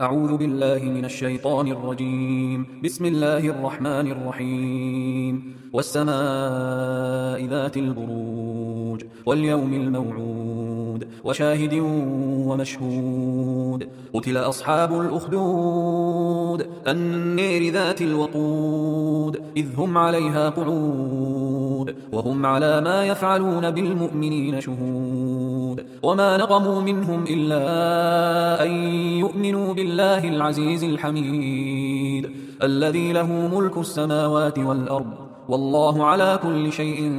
أعوذ بالله من الشيطان الرجيم. بسم الله الرحمن الرحيم. والسماء ذات البروج واليوم الموعود وشاهد ومشهود. قتل أصحاب الأخدود النير ذات الوقود إذ هم عليها قعود وهم على ما يفعلون بالمؤمنين شهود. وما نقموا منهم إلا أن يؤمنوا بالله العزيز الحميد الذي له ملك السماوات والأرض والله على كل شيء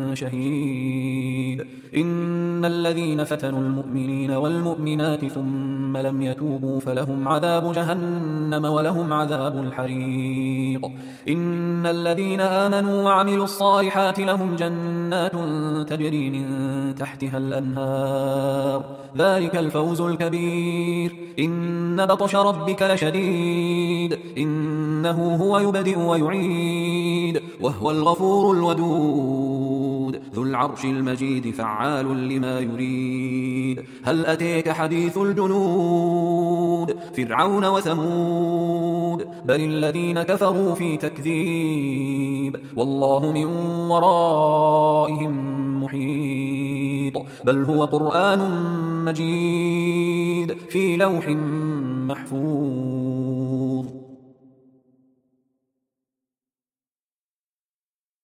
شهيد. إن الذين فتنوا المؤمنين والمؤمنات ثم لم يتوبوا فلهم عذاب جهنم ولهم عذاب الحريق. إن الذين آمنوا وعملوا الصالحات لهم جنات تجري من تحتها الأنهار ذلك الفوز الكبير. إن بطش ربك لشديد إنه هو يبدئ ويعيد وهو الغفور الودود ذو العرش المجيد فعال لما يريد. هل أتيك حديث الجنود فرعون وثمود بل الذين كفروا في تكذيب والله من ورائهم محيط. بل هو قرآن مجيد في لوح محفوظ.